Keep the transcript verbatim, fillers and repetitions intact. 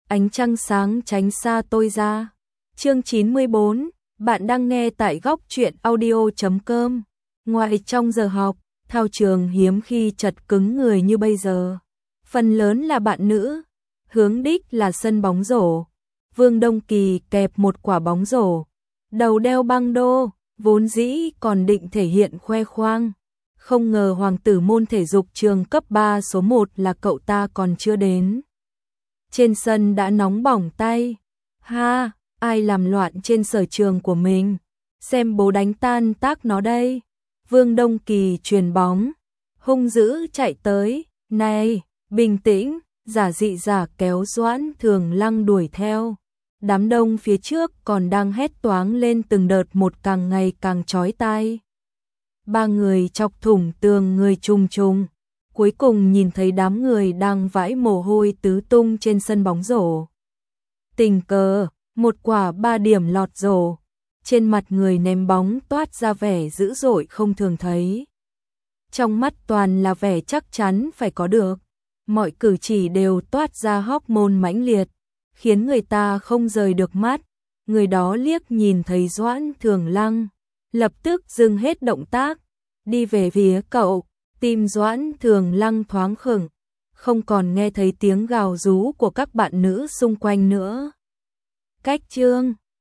ánh trăng sáng tránh xa tôi ra. Chương chín mươi bốn, bạn đang nghe tại góc truyện audio chấm com. Ngoài trong giờ học, thao trường hiếm khi chật cứng người như bây giờ. Phần lớn là bạn nữ, hướng đích là sân bóng rổ. Vương Đông Kỳ kẹp một quả bóng rổ, đầu đeo băng đô, vốn dĩ còn định thể hiện khoe khoang. Không ngờ hoàng tử môn thể dục trường cấp ba số một là cậu ta còn chưa đến. Trên sân đã nóng bỏng tay. Ha, ai làm loạn trên sở trường của mình? Xem bố đánh tan tác nó đây. Vương Đông Kỳ chuyền bóng, hung dữ chạy tới. Này, bình tĩnh, giả dị giả kéo Doãn Thường Lăng đuổi theo. Đám đông phía trước còn đang hét toáng lên từng đợt một càng ngày càng chói tai. Ba người chọc thủng tường người trùng trùng. Cuối cùng nhìn thấy đám người đang vãi mồ hôi tứ tung trên sân bóng rổ. Tình cờ, một quả ba điểm lọt rổ. Trên mặt người ném bóng toát ra vẻ dữ dội không thường thấy. Trong mắt toàn là vẻ chắc chắn phải có được. Mọi cử chỉ đều toát ra hormone mãnh liệt, khiến người ta không rời được mắt. Người đó liếc nhìn thấy Doãn Thường Lăng, lập tức dừng hết động tác, đi về phía cậu. Tim Doãn Thường Lăng thoáng khựng, không còn nghe thấy tiếng gào rú của các bạn nữ xung quanh nữa. Cách chương